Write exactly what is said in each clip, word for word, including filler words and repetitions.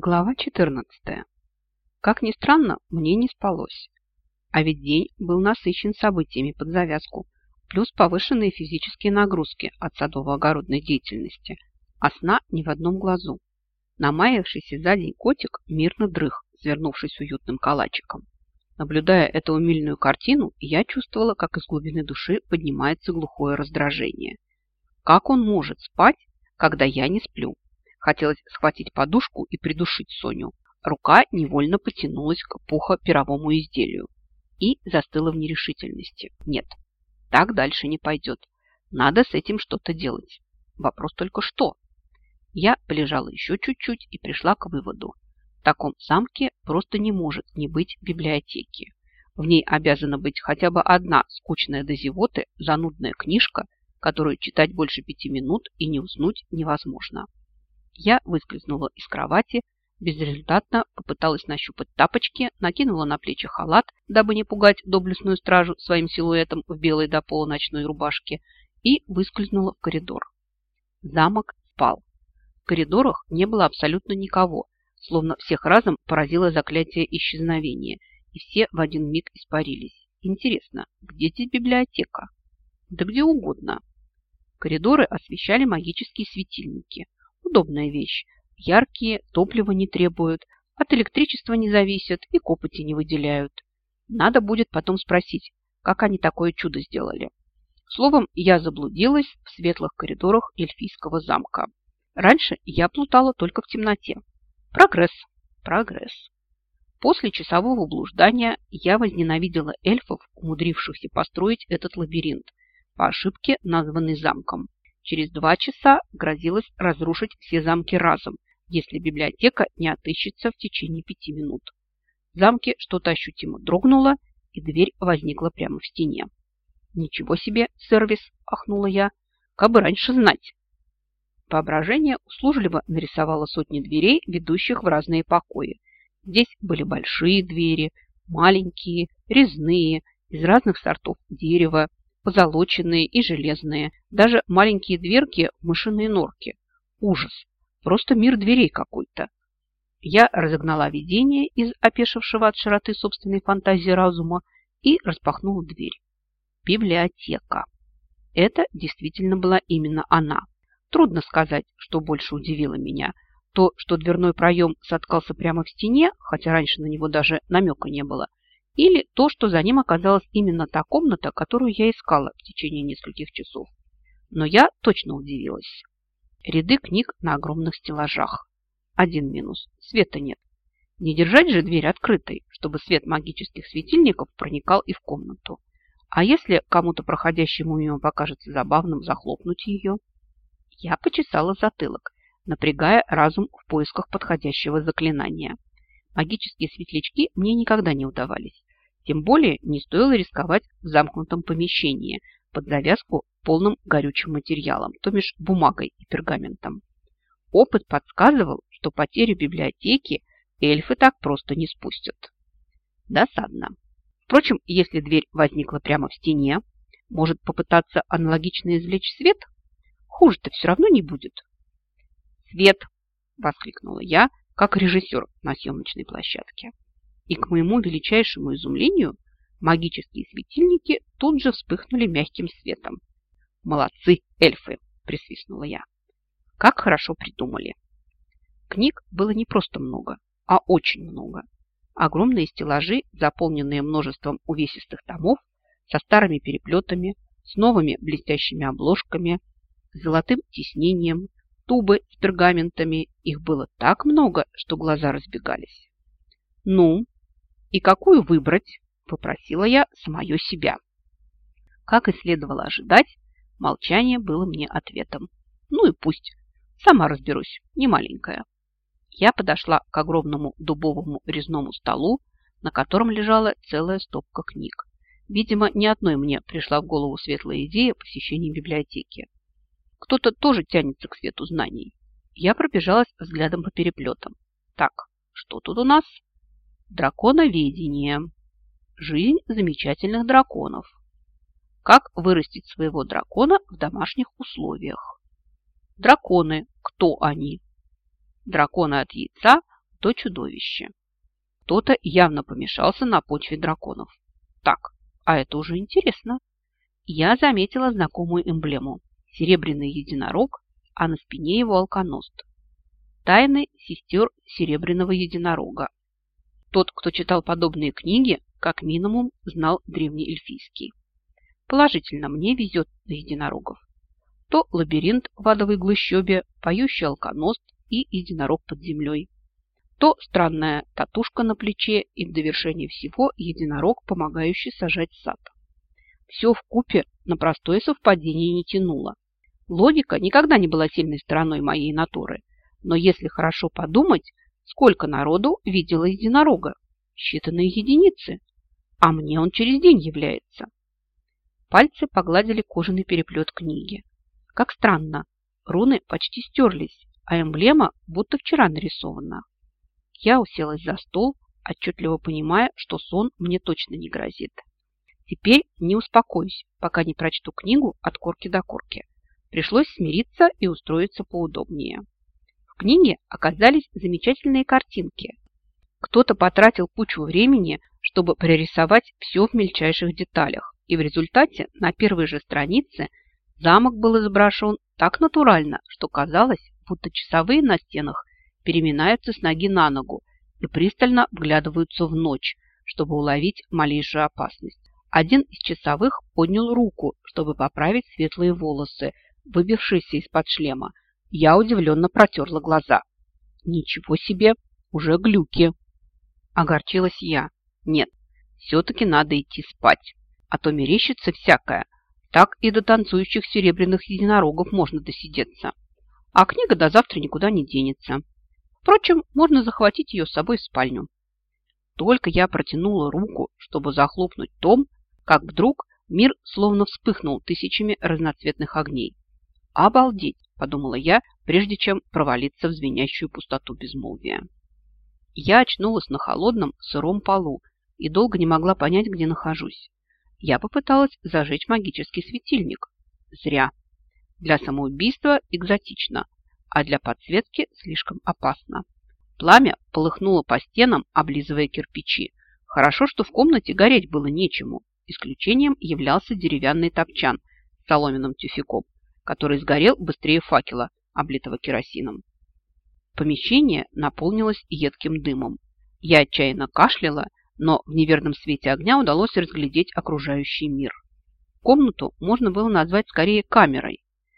Глава четырнадцатая. Как ни странно, мне не спалось. А ведь день был насыщен событиями под завязку, плюс повышенные физические нагрузки от садово-огородной деятельности, а сна ни в одном глазу. Намаявшийся за день котик мирно дрых, свернувшись уютным калачиком. Наблюдая эту умильную картину, я чувствовала, как из глубины души поднимается глухое раздражение. Как он может спать, когда я не сплю? Хотелось схватить подушку и придушить Соню. Рука невольно потянулась к пухо-перовому изделию и застыла в нерешительности. Нет, так дальше не пойдет. Надо с этим что-то делать. Вопрос только что. Я полежала еще чуть-чуть и пришла к выводу. В таком замке просто не может не быть библиотеки. В ней обязана быть хотя бы одна скучная до зевоты занудная книжка, которую читать больше пяти минут и не уснуть невозможно. Я выскользнула из кровати, безрезультатно попыталась нащупать тапочки, накинула на плечи халат, дабы не пугать доблестную стражу своим силуэтом в белой до пола ночной рубашке, и выскользнула в коридор. Замок спал. В коридорах не было абсолютно никого, словно всех разом поразило заклятие исчезновения, и все в один миг испарились. Интересно, где здесь библиотека? Да где угодно. Коридоры освещали магические светильники. Удобная вещь. Яркие, топлива не требуют, от электричества не зависят и копоти не выделяют. Надо будет потом спросить, как они такое чудо сделали. Словом, я заблудилась в светлых коридорах эльфийского замка. Раньше я плутала только в темноте. Прогресс, прогресс. После часового блуждания я возненавидела эльфов, умудрившихся построить этот лабиринт, по ошибке названный замком. Через два часа грозилось разрушить все замки разом, если библиотека не отыщется в течение пяти минут. В замке что-то ощутимо дрогнуло, и дверь возникла прямо в стене. «Ничего себе, сервис!» – ахнула я. «Кабы раньше знать!» Воображение услужливо нарисовало сотни дверей, ведущих в разные покои. Здесь были большие двери, маленькие, резные, из разных сортов дерева, позолоченные и железные, даже маленькие дверки в мышиные норки. Ужас! Просто мир дверей какой-то. Я разогнала видение из опешившего от широты собственной фантазии разума и распахнула дверь. Библиотека. Это действительно была именно она. Трудно сказать, что больше удивило меня. То, что дверной проем соткался прямо в стене, хотя раньше на него даже намека не было, или то, что за ним оказалась именно та комната, которую я искала в течение нескольких часов. Но я точно удивилась. Ряды книг на огромных стеллажах. Один минус – света нет. Не держать же дверь открытой, чтобы свет магических светильников проникал и в комнату. А если кому-то проходящему мимо покажется забавным захлопнуть ее? Я почесала затылок, напрягая разум в поисках подходящего заклинания. Магические светлячки мне никогда не удавались. Тем более не стоило рисковать в замкнутом помещении под завязку полным горючим материалом, то бишь бумагой и пергаментом. Опыт подсказывал, что потерю библиотеки эльфы так просто не спустят. Досадно. Впрочем, если дверь возникла прямо в стене, может попытаться аналогично извлечь свет? Хуже-то все равно не будет. «Свет!» – воскликнула я, как режиссер на съемочной площадке. И к моему величайшему изумлению магические светильники тут же вспыхнули мягким светом. «Молодцы, эльфы!» – присвистнула я. «Как хорошо придумали!» Книг было не просто много, а очень много. Огромные стеллажи, заполненные множеством увесистых томов, со старыми переплетами, с новыми блестящими обложками, с золотым тиснением, тубы с пергаментами. Их было так много, что глаза разбегались. «Ну, и какую выбрать?» – попросила я самое себя. Как и следовало ожидать, молчание было мне ответом. Ну и пусть. Сама разберусь, не маленькая. Я подошла к огромному дубовому резному столу, на котором лежала целая стопка книг. Видимо, ни одной мне пришла в голову светлая идея посещения библиотеки. Кто-то тоже тянется к свету знаний. Я пробежалась взглядом по переплетам. Так, что тут у нас? Драконоведение. Жизнь замечательных драконов. Как вырастить своего дракона в домашних условиях. Драконы. Кто они? Драконы от яйца то чудовище. Кто-то явно помешался на почве драконов. Так, а это уже интересно. Я заметила знакомую эмблему. Серебряный единорог, а на спине его алконост. Тайны сестер Серебряного единорога. Тот, кто читал подобные книги, как минимум знал древнеэльфийский. Положительно, мне везет на единорогов. То лабиринт в адовой глыщобе, поющий алконост и единорог под землей. То странная татушка на плече и в довершение всего единорог, помогающий сажать сад. Все вкупе на простое совпадение не тянуло. Логика никогда не была сильной стороной моей натуры, но если хорошо подумать, сколько народу видело единорога? Считанные единицы. А мне он через день является. Пальцы погладили кожаный переплет книги. Как странно, руны почти стерлись, а эмблема будто вчера нарисована. Я уселась за стол, отчетливо понимая, что сон мне точно не грозит. Теперь не успокоюсь, пока не прочту книгу от корки до корки. Пришлось смириться и устроиться поудобнее. В книге оказались замечательные картинки. Кто-то потратил кучу времени, чтобы прорисовать все в мельчайших деталях, и в результате на первой же странице замок был изображен так натурально, что казалось, будто часовые на стенах переминаются с ноги на ногу и пристально вглядываются в ночь, чтобы уловить малейшую опасность. Один из часовых поднял руку, чтобы поправить светлые волосы, выбившиеся из-под шлема. Я удивленно протерла глаза. Ничего себе, уже глюки. Огорчилась я. Нет, все-таки надо идти спать, а то мерещится всякое. Так и до танцующих серебряных единорогов можно досидеться. А книга до завтра никуда не денется. Впрочем, можно захватить ее с собой в спальню. Только я протянула руку, чтобы захлопнуть том, как вдруг мир словно вспыхнул тысячами разноцветных огней. «Обалдеть!» – подумала я, прежде чем провалиться в звенящую пустоту безмолвия. Я очнулась на холодном, сыром полу и долго не могла понять, где нахожусь. Я попыталась зажечь магический светильник. Зря. Для самоубийства экзотично, а для подсветки слишком опасно. Пламя полыхнуло по стенам, облизывая кирпичи. Хорошо, что в комнате гореть было нечему. Исключением являлся деревянный топчан с соломенным тюфяком, который сгорел быстрее факела, облитого керосином. Помещение наполнилось едким дымом. Я отчаянно кашляла, но в неверном свете огня удалось разглядеть окружающий мир. Комнату можно было назвать скорее камерой.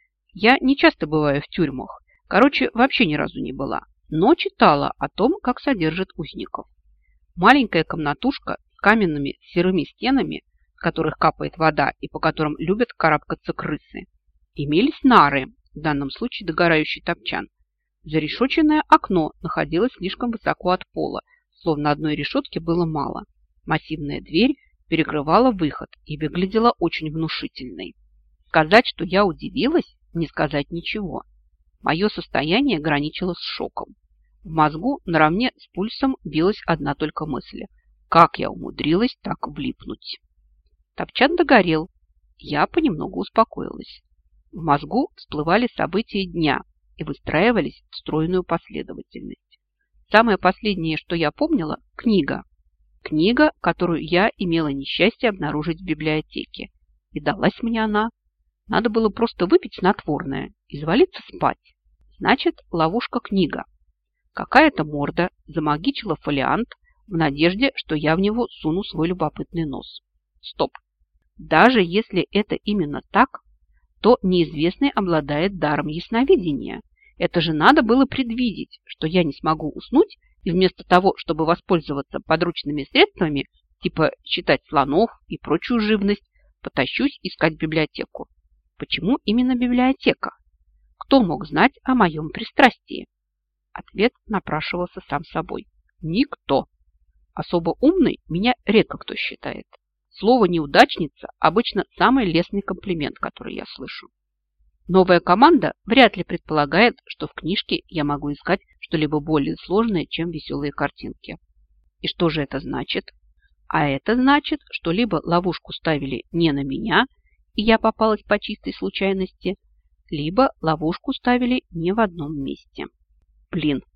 Я не часто бываю в тюрьмах, короче, вообще ни разу не была, но читала о том, как содержат узников. Маленькая комнатушка с каменными серыми стенами, с которых капает вода и по которым любят карабкаться крысы. Имелись нары, в данном случае догорающий топчан. Зарешоченное окно находилось слишком высоко от пола, словно одной решетки было мало. Массивная дверь перекрывала выход и выглядела очень внушительной. Сказать, что я удивилась, не сказать ничего. Мое состояние граничило с шоком. В мозгу наравне с пульсом билась одна только мысль. Как я умудрилась так влипнуть? Топчан догорел. Я понемногу успокоилась. В мозгу всплывали события дня и выстраивались в стройную последовательность. Самое последнее, что я помнила – книга. Книга, которую я имела несчастье обнаружить в библиотеке. И далась мне она. Надо было просто выпить снотворное и завалиться спать. Значит, ловушка-книга. Какая-то морда замагичила фолиант в надежде, что я в него суну свой любопытный нос. Стоп. Даже если это именно так, то неизвестный обладает даром ясновидения. Это же надо было предвидеть, что я не смогу уснуть, и вместо того, чтобы воспользоваться подручными средствами, типа читать слонов и прочую живность, потащусь искать библиотеку. Почему именно библиотека? Кто мог знать о моем пристрастии? Ответ напрашивался сам собой. Никто. Особо умный меня редко кто считает. Слово «неудачница» обычно самый лестный комплимент, который я слышу. Новая команда вряд ли предполагает, что в книжке я могу искать что-либо более сложное, чем веселые картинки. И что же это значит? А это значит, что либо ловушку ставили не на меня, и я попалась по чистой случайности, либо ловушку ставили не в одном месте. Блин,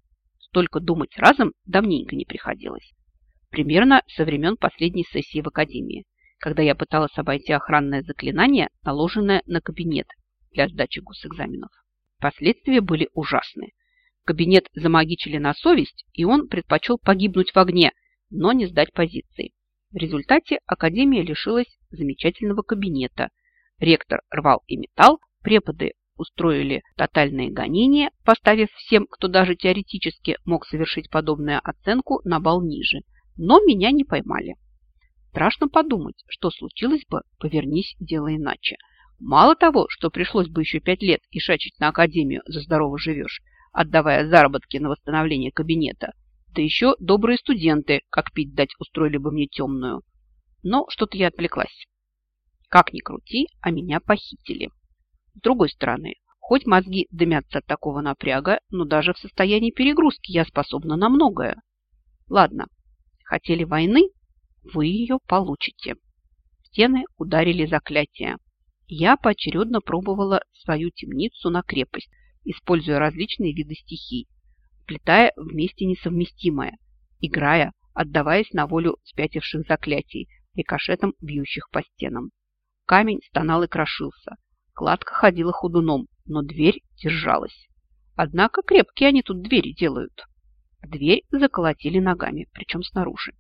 Столько думать разом давненько не приходилось. Примерно со времен последней сессии в академии, когда я пыталась обойти охранное заклинание, наложенное на кабинет для сдачи госэкзаменов. Последствия были ужасны. Кабинет замагичили на совесть, и он предпочел погибнуть в огне, но не сдать позиции. В результате академия лишилась замечательного кабинета. Ректор рвал и металл, преподы устроили тотальные гонения, поставив всем, кто даже теоретически мог совершить подобную оценку, на балл ниже. Но меня не поймали. Страшно подумать, что случилось бы, повернись дело иначе. Мало того, что пришлось бы еще пять лет ишачить на академию «За здорово живешь», отдавая заработки на восстановление кабинета, да еще добрые студенты, как пить дать, устроили бы мне темную. Но что-то я отвлеклась. Как ни крути, а меня похитили. С другой стороны, хоть мозги дымятся от такого напряга, но даже в состоянии перегрузки я способна на многое. Ладно, хотели войны? Вы ее получите. В стены ударили заклятия. Я поочередно пробовала свою темницу на крепость, используя различные виды стихий, сплетая вместе несовместимое, играя, отдаваясь на волю спятивших заклятий, рикошетом бьющих по стенам. Камень стонал и крошился. Кладка ходила ходуном, но дверь держалась. Однако крепкие они тут двери делают. В дверь заколотили ногами, причем снаружи.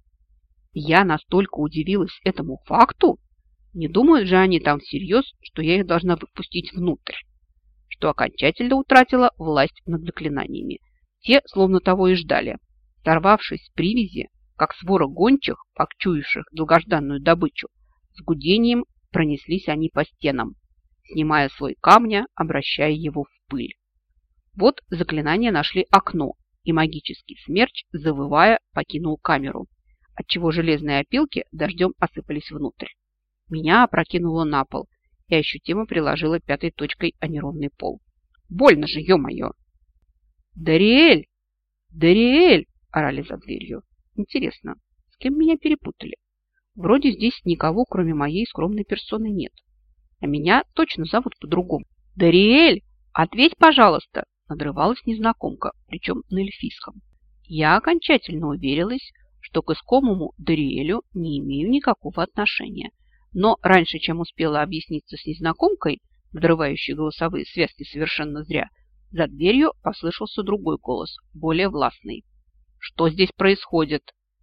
Я настолько удивилась этому факту, не думают же они там всерьез, что я их должна выпустить внутрь, что окончательно утратила власть над заклинаниями. Те словно того и ждали. Сорвавшись с привязи, как свора гончих, почуявших долгожданную добычу, с гудением пронеслись они по стенам, снимая слой камня, обращая его в пыль. Вот заклинания нашли окно, и магический смерч, завывая, покинул камеру, отчего железные опилки дождем осыпались внутрь. Меня опрокинуло на пол и ощутимо приложило пятой точкой о неровный пол. Больно же, ё-моё! «Дариэль! Дариэль!» – орали за дверью. Интересно, с кем меня перепутали? Вроде здесь никого, кроме моей скромной персоны, нет. А меня точно зовут по-другому. «Дариэль, ответь, пожалуйста!» – надрывалась незнакомка, причем на эльфийском. Я окончательно уверилась, что к искомому Дариэлю не имею никакого отношения. Но раньше, чем успела объясниться с незнакомкой, взрывающей голосовые связки совершенно зря, за дверью послышался другой голос, более властный. «Что здесь происходит?»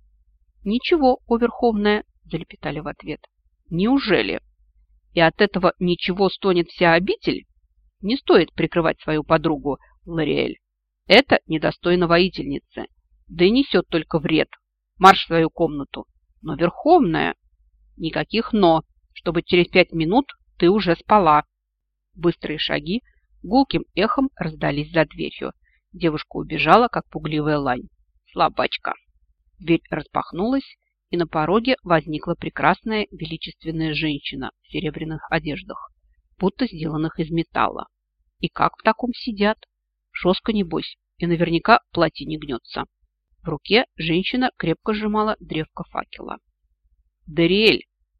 «Ничего, о Верховная», – залепетали в ответ. «Неужели? И от этого ничего стонет вся обитель? Не стоит прикрывать свою подругу, Лориэль. Это недостойно воительницы, да и несет только вред. Марш в свою комнату. Но, Верховная, никаких «но», чтобы через пять минут ты уже спала». Быстрые шаги гулким эхом раздались за дверью. Девушка убежала, как пугливая лань. Слабачка. Дверь распахнулась, и на пороге возникла прекрасная величественная женщина в серебряных одеждах, будто сделанных из металла. И как в таком сидят? Шоска, небось, и наверняка платье не гнется. В руке женщина крепко сжимала древко факела. «Дариэль!»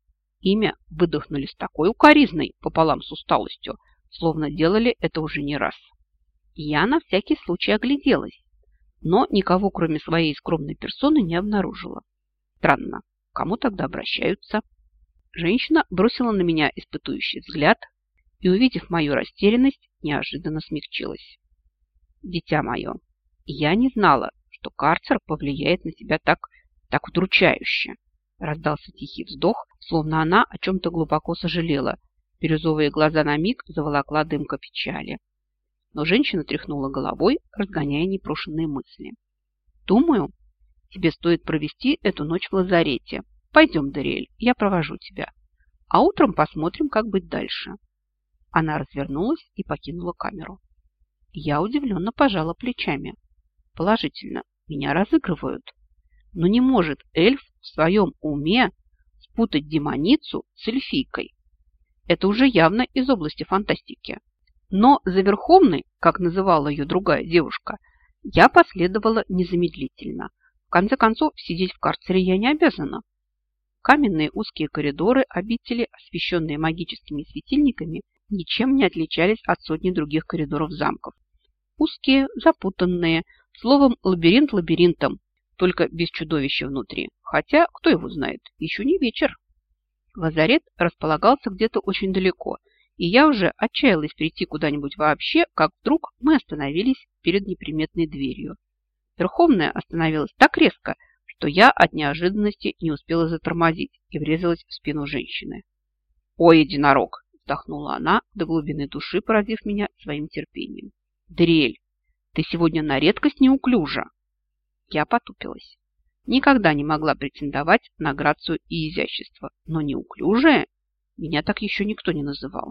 Имя выдохнули с такой укоризной пополам с усталостью, словно делали это уже не раз. Я на всякий случай огляделась, но никого, кроме своей скромной персоны, не обнаружила. Странно, к кому тогда обращаются? Женщина бросила на меня испытующий взгляд и, увидев мою растерянность, неожиданно смягчилась. «Дитя мое, я не знала, что карцер повлияет на тебя так, так удручающе». Раздался тихий вздох, словно она о чем-то глубоко сожалела. Бирюзовые глаза на миг заволокла дымка печали. Но женщина тряхнула головой, разгоняя непрошенные мысли. «Думаю, тебе стоит провести эту ночь в лазарете. Пойдем, Дариэль, я провожу тебя. А утром посмотрим, как быть дальше». Она развернулась и покинула камеру. Я удивленно пожала плечами. Положительно, меня разыгрывают. Но не может эльф в своем уме спутать демоницу с эльфийкой. Это уже явно из области фантастики. Но за Верховной, как называла ее другая девушка, я последовала незамедлительно. В конце концов, сидеть в карцере я не обязана. Каменные узкие коридоры обители, освещенные магическими светильниками, ничем не отличались от сотни других коридоров замков. Узкие, запутанные, Словом, лабиринт лабиринтом, только без чудовища внутри. Хотя, кто его знает, еще не вечер. Лазарет располагался где-то очень далеко, и я уже отчаялась прийти куда-нибудь вообще, как вдруг мы остановились перед неприметной дверью. Верховная остановилась так резко, что я от неожиданности не успела затормозить и врезалась в спину женщины. «Ой, единорог!» – вздохнула она, до глубины души поразив меня своим терпением. «Дрель, ты сегодня на редкость неуклюжа!» Я потупилась. Никогда не могла претендовать на грацию и изящество, но неуклюжая меня так еще никто не называл.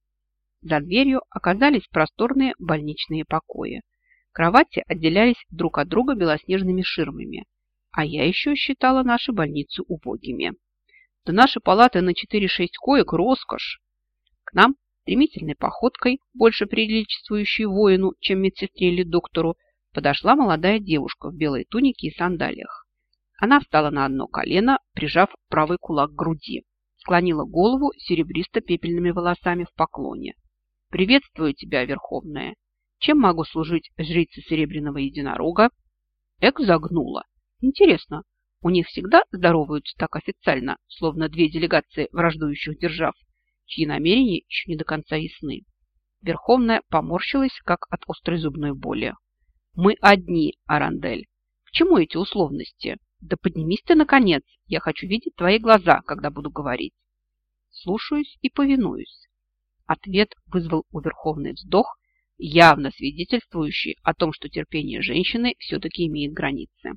За дверью оказались просторные больничные покои. Кровати отделялись друг от друга белоснежными ширмами, а я еще считала наши больницы убогими. Да наши палаты на четыре-шесть коек – роскошь. К нам стремительной походкой, больше приличествующей воину, чем медсестре или доктору, подошла молодая девушка в белой тунике и сандалиях. Она встала на одно колено, прижав правый кулак к груди, склонила голову серебристо-пепельными волосами в поклоне. «Приветствую тебя, Верховная! Чем могу служить жрице Серебряного Единорога?» Эк загнула. Интересно, у них всегда здороваются так официально, словно две делегации враждующих держав, чьи намерения еще не до конца ясны. Верховная поморщилась, как от острой зубной боли. «Мы одни, Арандель. К чему эти условности? Да поднимись ты, наконец. Я хочу видеть твои глаза, когда буду говорить». «Слушаюсь и повинуюсь». Ответ вызвал у Верховной вздох, явно свидетельствующий о том, что терпение женщины все-таки имеет границы.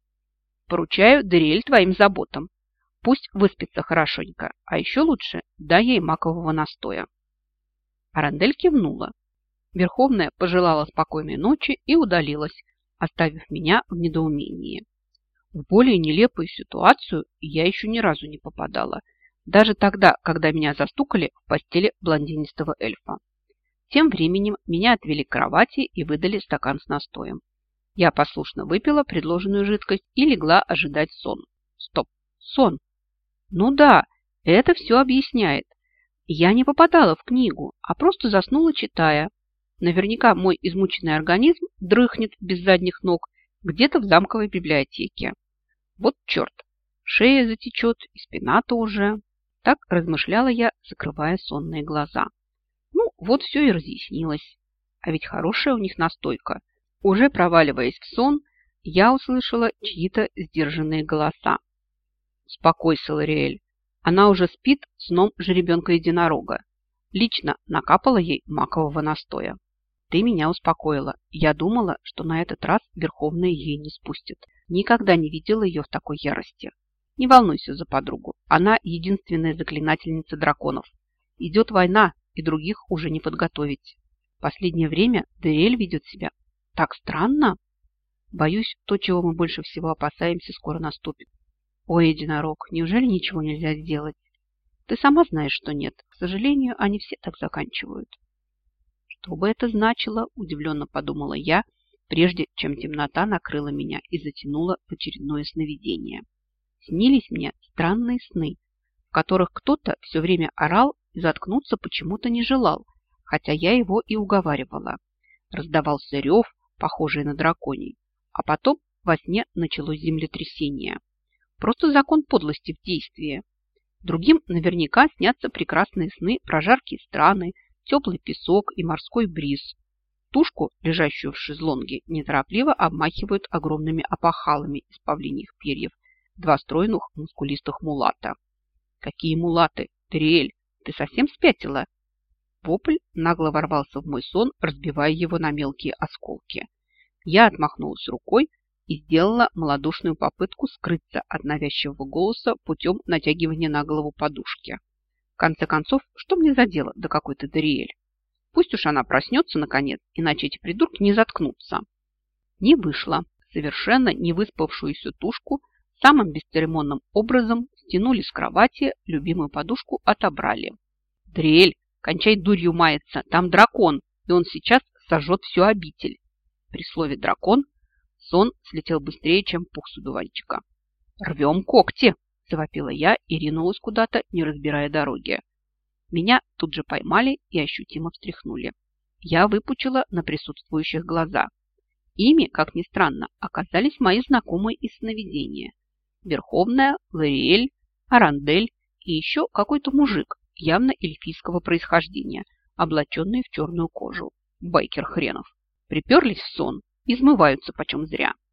«Поручаю Дериэль твоим заботам. Пусть выспится хорошенько, а еще лучше дай ей макового настоя». Арандель кивнула. Верховная пожелала спокойной ночи и удалилась, оставив меня в недоумении. В более нелепую ситуацию я еще ни разу не попадала, даже тогда, когда меня застукали в постели блондинистого эльфа. Тем временем меня отвели к кровати и выдали стакан с настоем. Я послушно выпила предложенную жидкость и легла ожидать сон. Стоп, сон. Ну да, это все объясняет. Я не попадала в книгу, а просто заснула, читая. Наверняка мой измученный организм дрыхнет без задних ног где-то в замковой библиотеке. Вот черт, шея затечет и спина-то уже. Так размышляла я, закрывая сонные глаза. Ну, вот все и разъяснилось. А ведь хорошая у них настойка. Уже проваливаясь в сон, я услышала чьи-то сдержанные голоса. «Успокойся, Лориэль. Она уже спит сном жеребенка-единорога. Лично накапала ей макового настоя. Ты меня успокоила. Я думала, что на этот раз Верховная ей не спустит. Никогда не видела ее в такой ярости. Не волнуйся за подругу. Она единственная заклинательница драконов. Идет война, и других уже не подготовить. В последнее время Дериэль ведет себя так странно. Боюсь, то, чего мы больше всего опасаемся, скоро наступит. Ой, единорог, неужели ничего нельзя сделать? Ты сама знаешь, что нет. К сожалению, они все так заканчивают». Что бы это значило, удивленно подумала я, прежде чем темнота накрыла меня и затянула в очередное сновидение. Снились мне странные сны, в которых кто-то все время орал и заткнуться почему-то не желал, хотя я его и уговаривала. Раздавался рев, похожий на драконий, а потом во сне началось землетрясение. Просто закон подлости в действии. Другим наверняка снятся прекрасные сны про жаркие страны, теплый песок и морской бриз. Тушку, лежащую в шезлонге, неторопливо обмахивают огромными опахалами из павлиньих перьев два стройных мускулистых мулата. «Какие мулаты? Дериэль, ты совсем спятила?» Вопль нагло ворвался в мой сон, разбивая его на мелкие осколки. Я отмахнулась рукой и сделала малодушную попытку скрыться от навязчивого голоса путем натягивания на голову подушки. В конце концов, что мне за дело до какой-то Дериэль? Пусть уж она проснется наконец, иначе эти придурки не заткнутся. Не вышло. Совершенно не выспавшуюся тушку самым бесцеремонным образом стянули с кровати, любимую подушку отобрали. «Дериэль, кончай дурью маяться, там дракон, и он сейчас сожжет всю обитель». При слове «дракон» сон слетел быстрее, чем пух с одуванчика. «Рвем когти!» – завопила я и ринулась куда-то, не разбирая дороги. Меня тут же поймали и ощутимо встряхнули. Я выпучила на присутствующих глаза. Ими, как ни странно, оказались мои знакомые из сновидения. Верховная, Лориэль, Арандель и еще какой-то мужик, явно эльфийского происхождения, облаченный в черную кожу. Байкер хренов. Приперлись в сон, измываются почем зря.